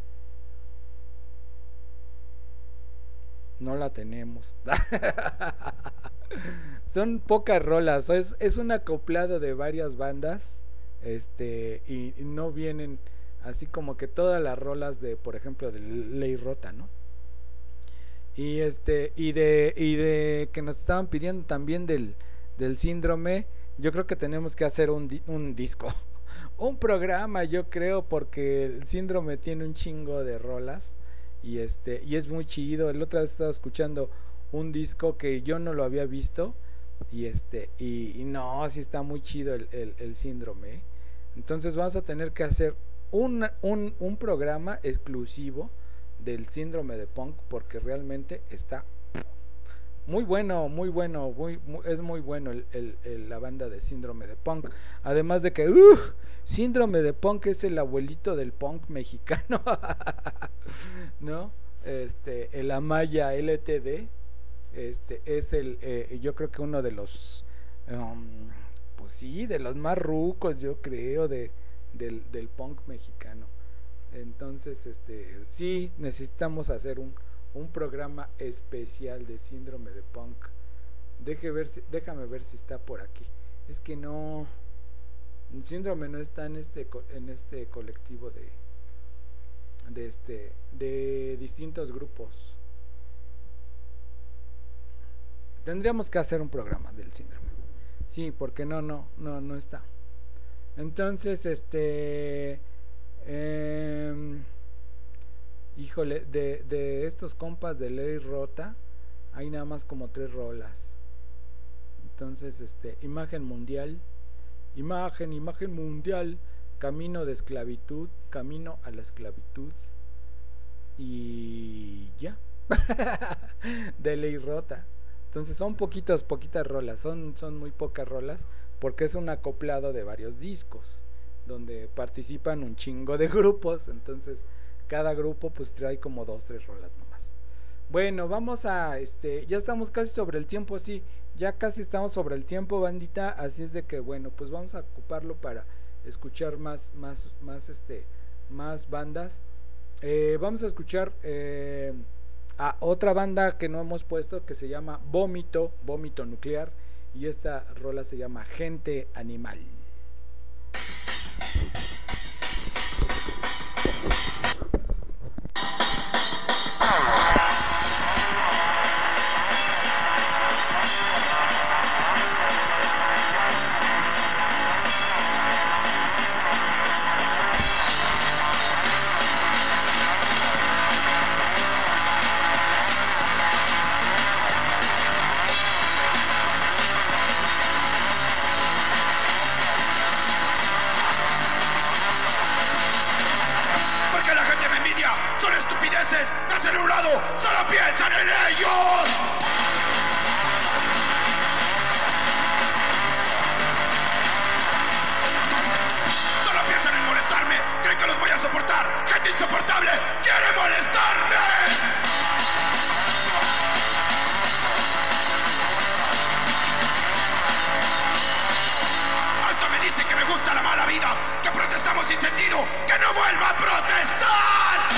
No la tenemos. Son pocas rolas, es, es un acoplado de varias bandas, este, y, y no vienen así como que todas las rolas de, por ejemplo, de Ley Rota, ¿no? Y este, y de, y de que nos estaban pidiendo también del, del Síndrome. Yo creo que tenemos que hacer un, un disco, un programa, yo creo, porque el Síndrome tiene un chingo de rolas y este, y es muy chido. El otra vez estaba escuchando un disco que yo no lo había visto y este, y, y no, sí está muy chido el, el, el Síndrome, ¿eh? Entonces vamos a tener que hacer un, un, un programa exclusivo del síndrome de punk, porque realmente está muy bueno, muy bueno, muy, muy es muy bueno el, el, el, la banda de síndrome de punk. Además de que uh, síndrome de punk es el abuelito del punk mexicano, ¿no? Este, el Amaya L T D, este es el, eh, yo creo que uno de los, um, pues sí, de los más rucos, yo creo, de del, del punk mexicano. Entonces, este, sí necesitamos hacer un un programa especial de síndrome de punk. Deje ver si, déjame ver si está por aquí. Es que no, el síndrome no está en este en este colectivo de de este de distintos grupos. Tendríamos que hacer un programa del síndrome. Sí, porque no no no no está. Entonces, este eh, híjole, de, de estos compas de Ley Rota hay nada más como tres rolas. Entonces, este, imagen mundial, imagen, imagen mundial, camino de esclavitud, camino a la esclavitud y ya. De Ley Rota. Entonces son poquitas, poquitas rolas, son, son muy pocas rolas, porque es un acoplado de varios discos, donde participan un chingo de grupos, entonces cada grupo pues trae como dos, tres rolas nomás. Bueno, vamos a, este, ya estamos casi sobre el tiempo, sí, ya casi estamos sobre el tiempo, bandita, así es de que bueno, pues vamos a ocuparlo para escuchar más, más, más, este, más bandas. Eh, vamos a escuchar eh, a otra banda que no hemos puesto, que se llama Vómito, Vómito Nuclear, y esta rola se llama Gente Animal. Me hacen a un lado, solo piensan en ellos. Solo piensan en molestarme, creen que los voy a soportar. Gente insoportable quiere molestarme. Hasta me dicen que me gusta la mala vida, que protestamos sin sentido, que no vuelva a protestar.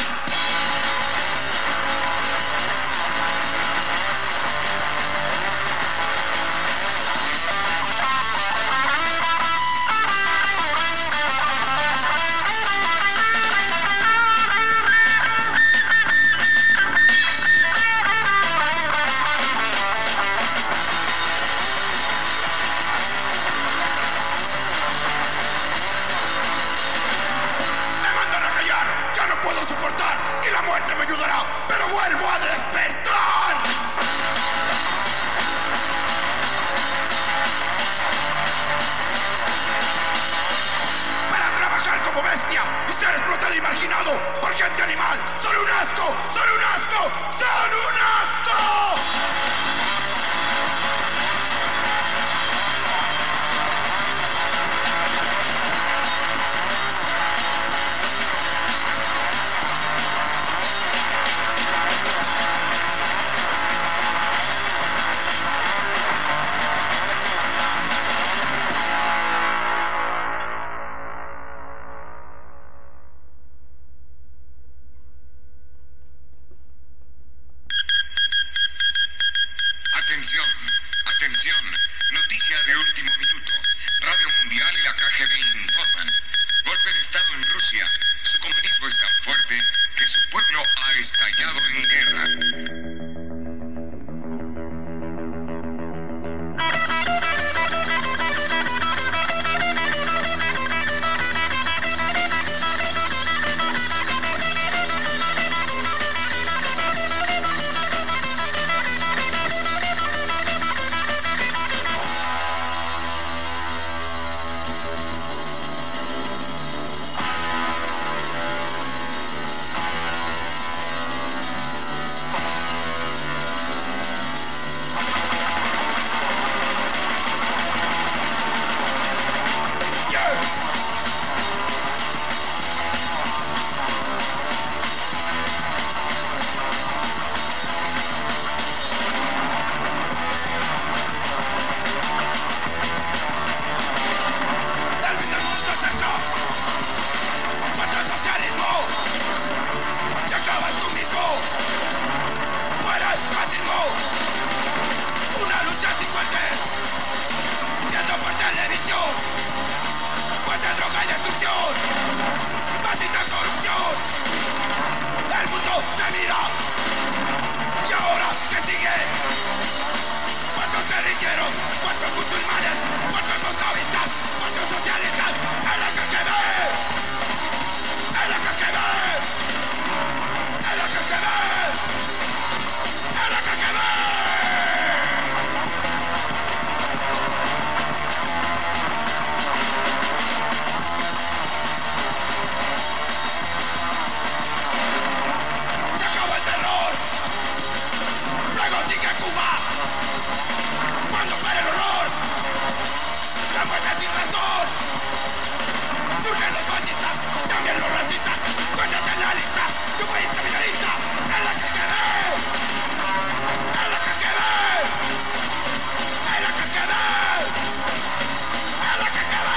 Por gente animal, son un asco, son un asco, son un asco. Atención, atención, noticia de último minuto. Radio Mundial y la K G B informan. Golpe de Estado en Rusia. Su comunismo es tan fuerte que su pueblo ha estallado en guerra. y destrucción. Maldita corrupción. El mundo se mira. ¿Y ahora qué sigue? ¿Cuántos guerrilleros? ¿Cuántos musulmanes? ¿Cuántos moscovitas? ¿Cuántos socialistas? ¡Es la K G B! ¡Es la K G B! ¡Es la K G B! ¡Es la K G B! ¡Se acabó el terror! ¡Luego sigue Cuba! ¡Cuando para el horror! ¡La muerte sin razón! ¡Surgen los fascistas! ¡También los racistas! ¡Cuéntate en la lista! ¡Tu país capitalista! ¡Es la K G B! ¡Es la K G B! ¡Es la K G B! ¡Es la K G B!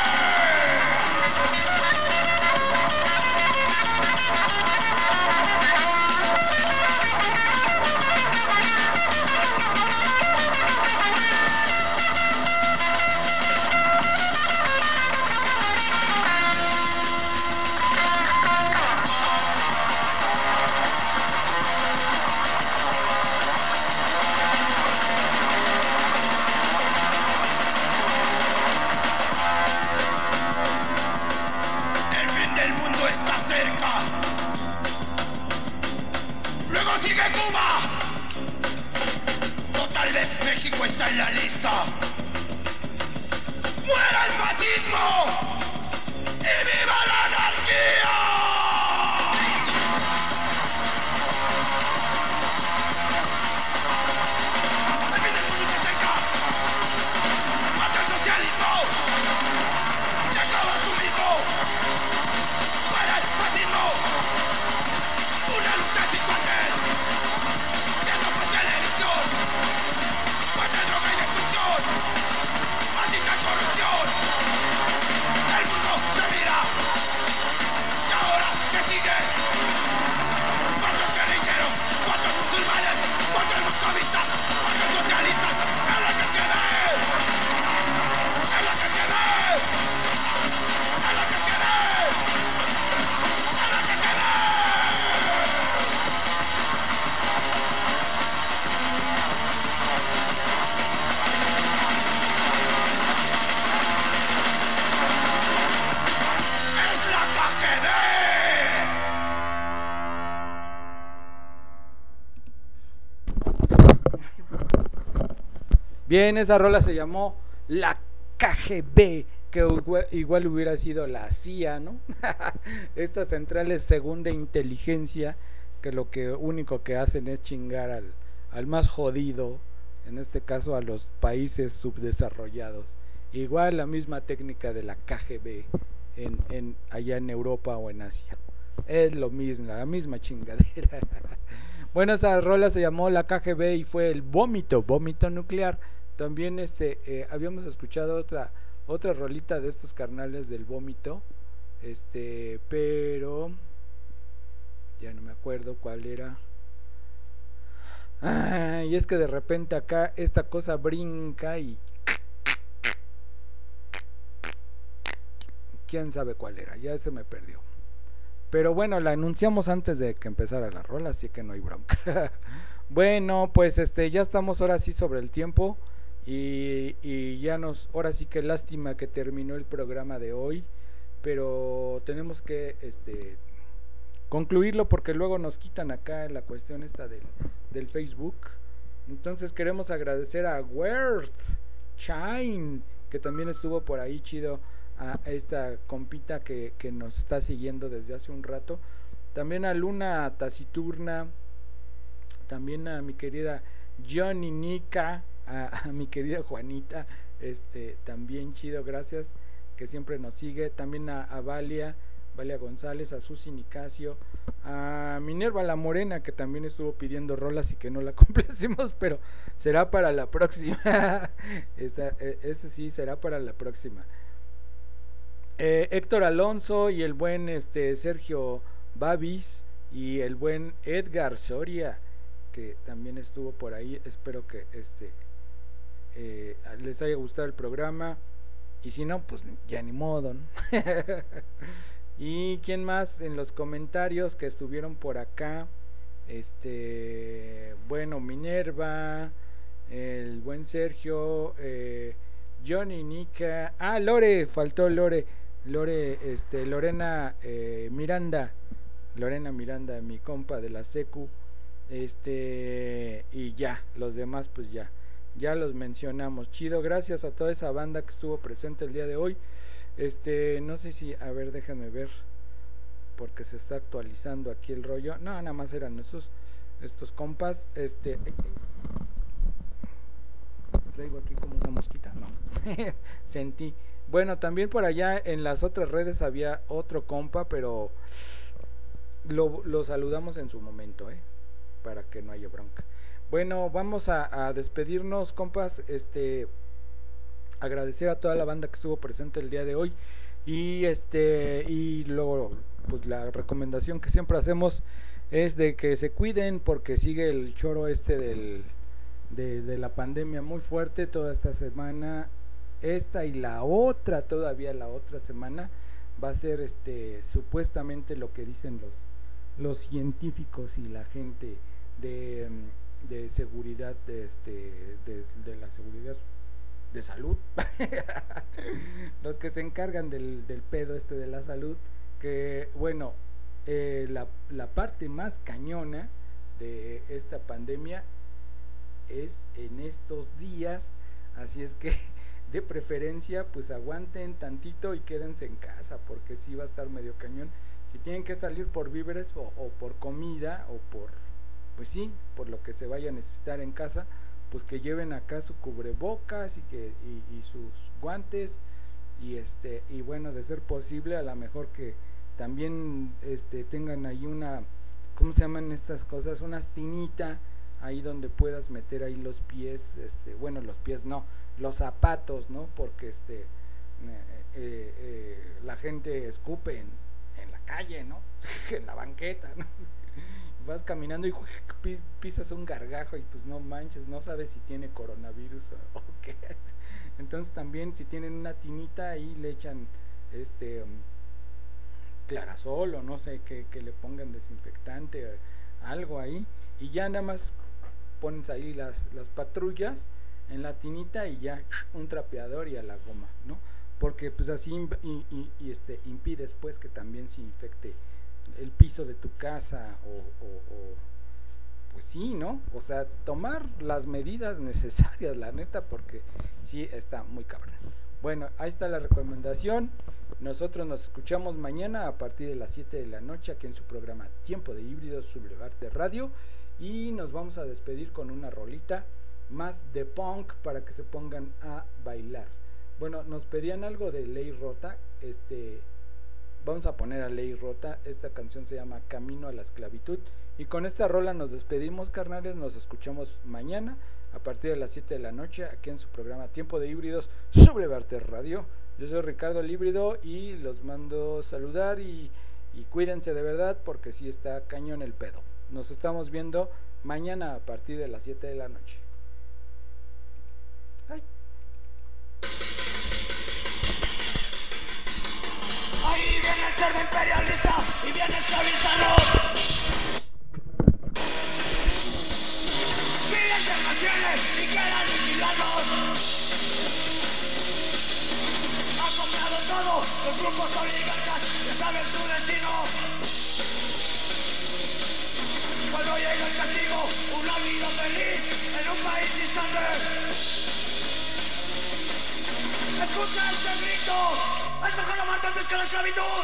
El fin del mundo está cerca. Luego sigue Cuba. O tal vez México está en la lista. ¡Muera el fascismo! ¡Y viva la anarquía! El fin del mundo está cerca. ¡Mata el socialismo! ¡Se acaba el comunismo! ¡Para el fascismo! ¡Una lucha sin cuartel! ¡Viendo por televisión! ¡Muerte, droga y destrucción! ¡Maldita corrupción! ¡El mundo se mira! ¿Y ahora qué sigue? ¿Cuántos guerrilleros? ¿Cuántos musulmanes? ¿Cuántos moscovitas? ¿Cuántos socialistas? ¡Es la K G B! ¡Es la K G B! ¡Es la K G B! ¡Es la K G B! ¡Es la K G B! Bien, esa rola se llamó la K G B, que igual, igual hubiera sido la C I A, ¿no? Esta central es segunda inteligencia, que lo que único que hacen es chingar al, al más jodido, en este caso a los países subdesarrollados. Igual la misma técnica de la K G B en, en, allá en Europa o en Asia. Es lo mismo, la misma chingadera. Bueno, esa rola se llamó la K G B y fue el vómito, vómito nuclear. También este eh, habíamos escuchado otra otra rolita de estos carnales del vómito, este, pero ya no me acuerdo cuál era. Ah, y es que de repente acá esta cosa brinca y quién sabe cuál era, ya se me perdió. Pero bueno, la anunciamos antes de que empezara la rola, así que no hay bronca. Bueno, pues este ya estamos ahora sí sobre el tiempo. Y, y ya nos, ahora sí que lástima que terminó el programa de hoy, pero tenemos que este concluirlo porque luego nos quitan acá la cuestión esta del, del Facebook. Entonces queremos agradecer a Worth Shine, que también estuvo por ahí chido, a esta compita que, que nos está siguiendo desde hace un rato. También a Luna Taciturna, también a mi querida Johnny Nika, a, a mi querida Juanita, este también chido, gracias, que siempre nos sigue. También a, a Valia, Valia González, a Susi Nicasio, a Minerva la Morena, que también estuvo pidiendo rolas y que no la complacimos, pero será para la próxima. Esta, ese sí será para la próxima. Eh, Héctor Alonso y el buen este Sergio Babis y el buen Edgar Soria, que también estuvo por ahí. Espero que este eh, les haya gustado el programa. Y si no, pues ya ni modo, ¿no? Y quién más en los comentarios que estuvieron por acá. Este, bueno, Minerva, el buen Sergio, eh, Johnny, Nika, ah, Lore, faltó Lore, Lore, este, Lorena eh, Miranda, Lorena Miranda, mi compa de la secu, este, y ya, los demás pues ya, ya los mencionamos. Chido, gracias a toda esa banda que estuvo presente el día de hoy. Este, no sé si, a ver, déjame ver, porque se está actualizando aquí el rollo. No, nada más eran estos, estos compas. Este, traigo aquí como una mosquita, no, sentí. Bueno, también por allá en las otras redes había otro compa, pero lo, lo saludamos en su momento, eh, para que no haya bronca. Bueno, vamos a, a despedirnos, compas. Este, agradecer a toda la banda que estuvo presente el día de hoy. Y este, y luego, pues la recomendación que siempre hacemos es de que se cuiden, porque sigue el choro este del, de, de la pandemia muy fuerte toda esta semana. Esta y la otra, todavía la otra semana, va a ser este supuestamente lo que dicen los, los científicos y la gente de, de seguridad, de, este, de, de la seguridad de salud, los que se encargan del, del pedo este de la salud, que bueno, eh, la, la parte más cañona de esta pandemia es en estos días, así es que de preferencia pues aguanten tantito y quédense en casa, porque sí va a estar medio cañón. Si tienen que salir por víveres o, o por comida o por, pues sí, por lo que se vaya a necesitar en casa, pues que lleven acá su cubrebocas y que y, y sus guantes, y este y bueno, de ser posible a lo mejor que también este tengan ahí una, ¿cómo se llaman estas cosas? Unas tinita ahí donde puedas meter ahí los pies, este bueno, los pies no, los zapatos, ¿no? Porque este eh, eh, eh, la gente escupe en, en la calle, ¿no? En la banqueta, ¿no? Vas caminando y pisas un gargajo y pues no manches, no sabes si tiene coronavirus o, o qué. Entonces también si tienen una tinita ahí le echan este um, clarasol o no sé, que, que le pongan desinfectante, algo ahí, y ya nada más pones ahí las, las patrullas en la tinita y ya un trapeador y a la goma, ¿no? Porque pues así y, y, y este impides pues que también se infecte el piso de tu casa o, o, o pues sí, ¿no? O sea, tomar las medidas necesarias, la neta, porque sí está muy cabrón. Bueno, ahí está la recomendación. Nosotros nos escuchamos mañana a partir de las siete de la noche aquí en su programa Tiempo de Híbridos Sublevarte Radio, y nos vamos a despedir con una rolita más de punk para que se pongan a bailar. Bueno, nos pedían algo de Ley Rota, este vamos a poner a Ley Rota, esta canción se llama Camino a la Esclavitud, y con esta rola nos despedimos, carnales. Nos escuchamos mañana a partir de las siete de la noche aquí en su programa Tiempo de Híbridos Sublevarte Radio. Yo soy Ricardo el Híbrido y los mando saludar, y, y cuídense de verdad, porque sí está cañón el pedo. Nos estamos viendo mañana a partir de las siete de la noche. Ay. Ahí viene el cerdo imperialista y viene esclavizarnos. Miles de naciones y quedan aniquilados. Han comprado todo, los grupos oligarcas ya saben su destino. Cuando llega el castigo, una vida feliz en un país distante. Escucha este grito, es mejor la muerte antes que la esclavitud.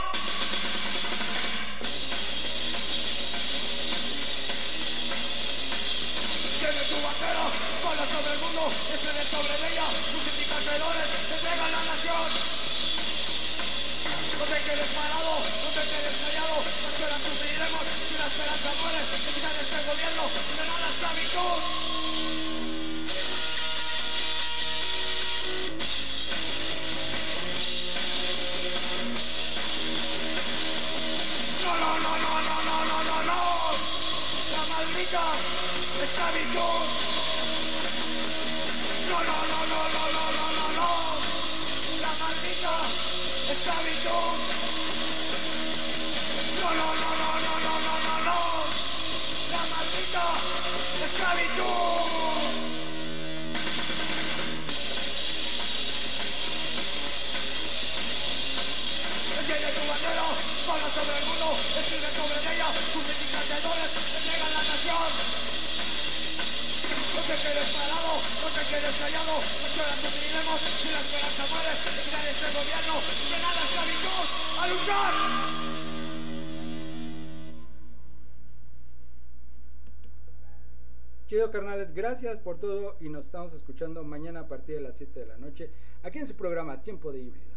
Tiene tu bandera, cola sobre el mundo, estrella sobre ella, crucificas velones, entrega la nación. No te quedes parado, no te quedes callado, no esperas sufriremos, si la esperanza muere, quita de este gobierno, será la esclavitud. No, no, no, no, no, no, no, no, no, la maldita esclavitud. No, no, no, no, no, no, no, no, no, la maldita eres callado, porque ahora cumpliremos si la esperanza muere, quitar este gobierno, llegar a la esclavitud, a luchar. Chido, carnales, gracias por todo y nos estamos escuchando mañana a partir de las siete de la noche aquí en su programa Tiempo de Híbridos.